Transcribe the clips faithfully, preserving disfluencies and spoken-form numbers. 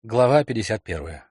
Глава пятьдесят первая.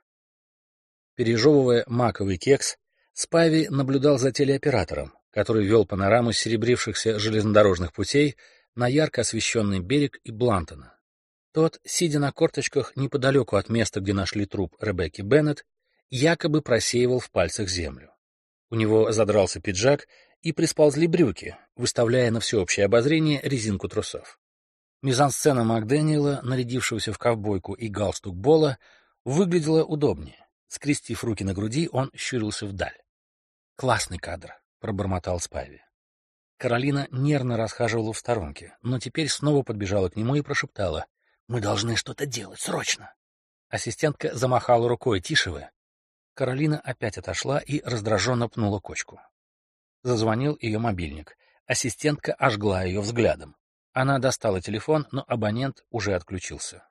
Пережевывая маковый кекс, Спайви наблюдал за телеоператором, который вел панораму серебрившихся железнодорожных путей на ярко освещенный берег и Блантона. Тот, сидя на корточках неподалеку от места, где нашли труп Ребекки Беннет, якобы просеивал в пальцах землю. У него задрался пиджак и присползли брюки, выставляя на всеобщее обозрение резинку трусов. Мизансцена Макдэниела, нарядившегося в ковбойку и галстук Бола, выглядела удобнее. Скрестив руки на груди, он щурился вдаль. «Классный кадр», — пробормотал Спайви. Каролина нервно расхаживала в сторонке, но теперь снова подбежала к нему и прошептала: «Мы должны что-то делать, срочно!» Ассистентка замахала рукой: «Тише вы!» Каролина опять отошла и раздраженно пнула кочку. Зазвонил ее мобильник. Ассистентка ожгла ее взглядом. Она достала телефон, но абонент уже отключился.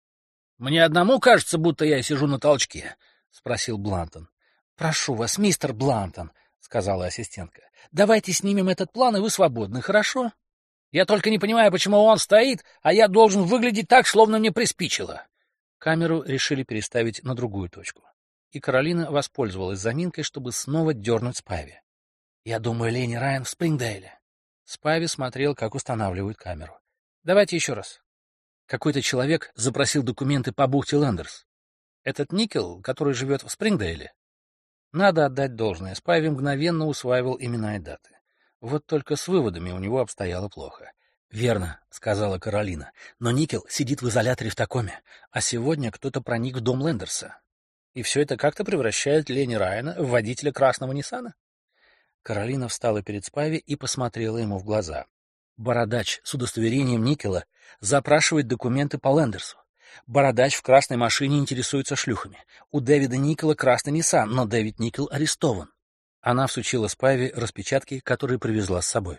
«Мне одному кажется, будто я сижу на толчке?» — спросил Блантон. «Прошу вас, мистер Блантон», — сказала ассистентка, — «давайте снимем этот план, и вы свободны, хорошо? Я только не понимаю, почему он стоит, а я должен выглядеть так, словно мне приспичило». Камеру решили переставить на другую точку, и Каролина воспользовалась заминкой, чтобы снова дернуть Спайви. «Я думаю, Лени Райан в Спрингдейле». Спайви смотрел, как устанавливают камеру. «Давайте еще раз». Какой-то человек запросил документы по бухте Лендерс. Этот Никел, который живет в Спрингдейле. Надо отдать должное, Спайви мгновенно усваивал имена и даты. Вот только с выводами у него обстояло плохо. «Верно», — сказала Каролина, — «но Никел сидит в изоляторе в Такоме, а сегодня кто-то проник в дом Лендерса. И все это как-то превращает Лени Райана в водителя красного Ниссана?» Каролина встала перед Спайви и посмотрела ему в глаза. Бородач с удостоверением Никела запрашивает документы по Лендерсу. Бородач в красной машине интересуется шлюхами. У Дэвида Никела красный Ниссан, но Дэвид Никел арестован. Она всучила Спайви распечатки, которые привезла с собой.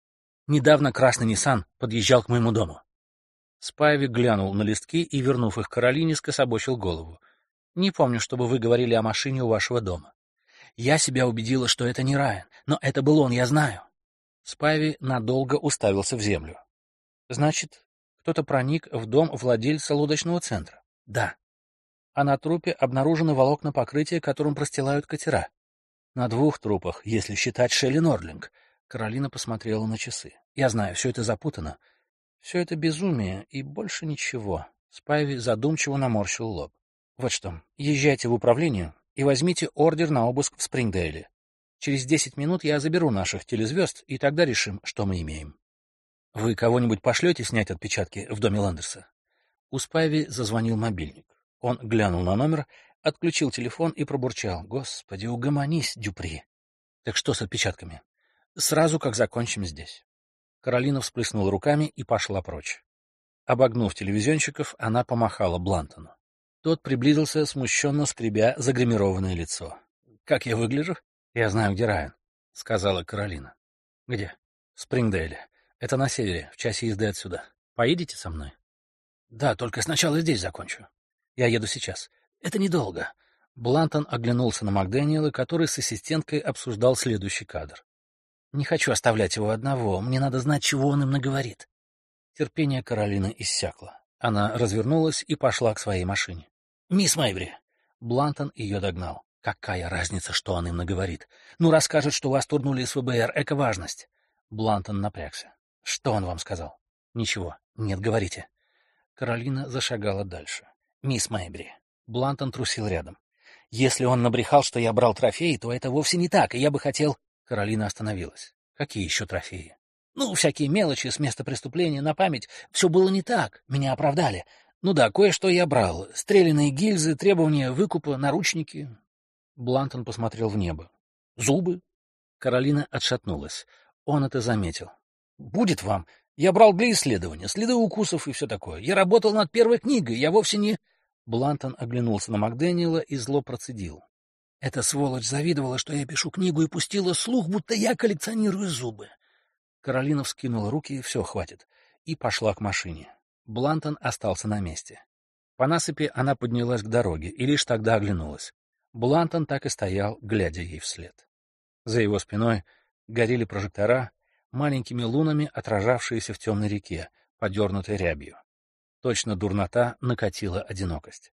Недавно красный Ниссан подъезжал к моему дому. Спайви глянул на листки и, вернув их Каролине, скособочил голову. «Не помню, чтобы вы говорили о машине у вашего дома. Я себя убедила, что это не Райан, но это был он, я знаю». Спайви надолго уставился в землю. «Значит, кто-то проник в дом владельца лодочного центра?» «Да». «А на трупе обнаружены волокна покрытия, которым простилают катера?» «На двух трупах, если считать Шелли Нордлинг». Каролина посмотрела на часы. «Я знаю, все это запутано. Все это безумие и больше ничего». Спайви задумчиво наморщил лоб. «Вот что, езжайте в управление и возьмите ордер на обыск в Спрингдейле. Через десять минут я заберу наших телезвезд, и тогда решим, что мы имеем». «Вы кого-нибудь пошлете снять отпечатки в доме Лендерса?» У Спайви зазвонил мобильник. Он глянул на номер, отключил телефон и пробурчал: «Господи, угомонись, Дюпри». «Так что с отпечатками?» «Сразу, как закончим здесь». Каролина всплеснула руками и пошла прочь. Обогнув телевизионщиков, она помахала Блантону. Тот приблизился, смущенно скребя загримированное лицо. «Как я выгляжу?» «Я знаю, где Райан», — сказала Каролина. «Где?» «В Спрингдейле. Это на севере, в часе езды отсюда. Поедете со мной?» «Да, только сначала здесь закончу». «Я еду сейчас. Это недолго». Блантон оглянулся на Макдэниела, который с ассистенткой обсуждал следующий кадр. «Не хочу оставлять его одного. Мне надо знать, чего он им наговорит». Терпение Каролины иссякло. Она развернулась и пошла к своей машине. «Мисс Мэйбри!» Блантон ее догнал. «Какая разница, что он им наговорит? Ну, расскажет, что вас турнули из ФБР. Эко-важность». Блантон напрягся. «Что он вам сказал?» «Ничего. Нет, говорите». Каролина зашагала дальше. «Мисс Мэйбри». Блантон трусил рядом. «Если он набрехал, что я брал трофеи, то это вовсе не так, и я бы хотел...» Каролина остановилась. «Какие еще трофеи?» «Ну, всякие мелочи с места преступления на память. Все было не так. Меня оправдали. Ну да, кое-что я брал. Стреляные гильзы, требования выкупа, наручники». Блантон посмотрел в небо. «Зубы?» Каролина отшатнулась. Он это заметил. «Будет вам. Я брал для исследования, следы укусов и все такое. Я работал над первой книгой, я вовсе не...» Блантон оглянулся на Макдэниела и зло процедил. «Эта сволочь завидовала, что я пишу книгу, и пустила слух, будто я коллекционирую зубы». Каролина вскинула руки, все, хватит, и пошла к машине. Блантон остался на месте. По насыпи она поднялась к дороге и лишь тогда оглянулась. Блантон так и стоял, глядя ей вслед. За его спиной горели прожектора, маленькими лунами отражавшиеся в темной реке, подернутой рябью. Точно дурнота накатила одинокость.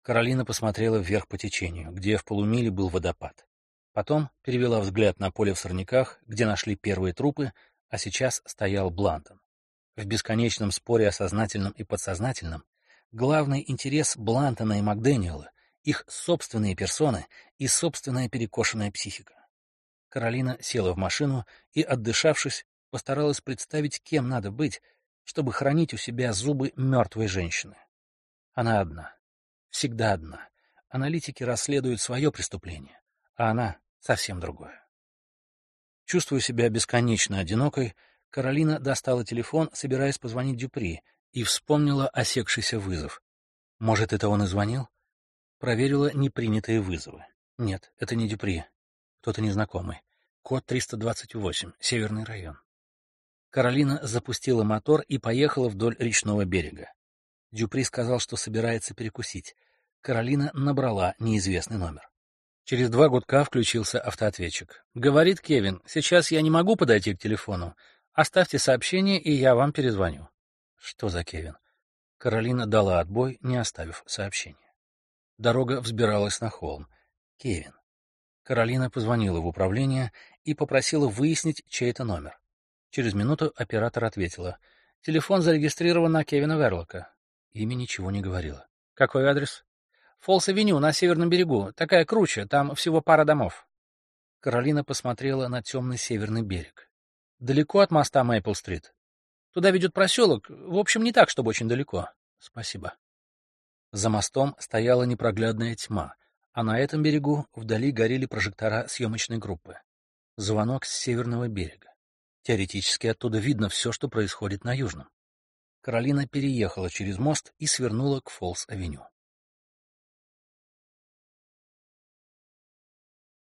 Каролина посмотрела вверх по течению, где в полумиле был водопад. Потом перевела взгляд на поле в сорняках, где нашли первые трупы, а сейчас стоял Блантон. В бесконечном споре о сознательном и подсознательном главный интерес Блантона и Макдэниела — их собственные персоны и собственная перекошенная психика. Каролина села в машину и, отдышавшись, постаралась представить, кем надо быть, чтобы хранить у себя зубы мертвой женщины. Она одна. Всегда одна. Аналитики расследуют свое преступление, а она — совсем другое. Чувствуя себя бесконечно одинокой, Каролина достала телефон, собираясь позвонить Дюпри, и вспомнила осекшийся вызов. Может, это он и звонил? Проверила непринятые вызовы. Нет, это не Дюпри. Кто-то незнакомый. Код триста двадцать восемь, Северный район. Каролина запустила мотор и поехала вдоль речного берега. Дюпри сказал, что собирается перекусить. Каролина набрала неизвестный номер. Через два гудка включился автоответчик. «Говорит Кевин, сейчас я не могу подойти к телефону. Оставьте сообщение, и я вам перезвоню». Что за Кевин? Каролина дала отбой, не оставив сообщения. Дорога взбиралась на холм. Кевин. Каролина позвонила в управление и попросила выяснить, чей это номер. Через минуту оператор ответила. «Телефон зарегистрирован на Кевина Верлока». Имя ничего не говорило. «Какой адрес?» «Фолс-авеню на северном берегу. Такая круче, там всего пара домов». Каролина посмотрела на темный северный берег. «Далеко от моста Мейпл-стрит?» «Туда ведет проселок. В общем, не так, чтобы очень далеко». «Спасибо». За мостом стояла непроглядная тьма, а на этом берегу вдали горели прожектора съемочной группы. Звонок с северного берега. Теоретически оттуда видно все, что происходит на южном. Каролина переехала через мост и свернула к Фолс-авеню.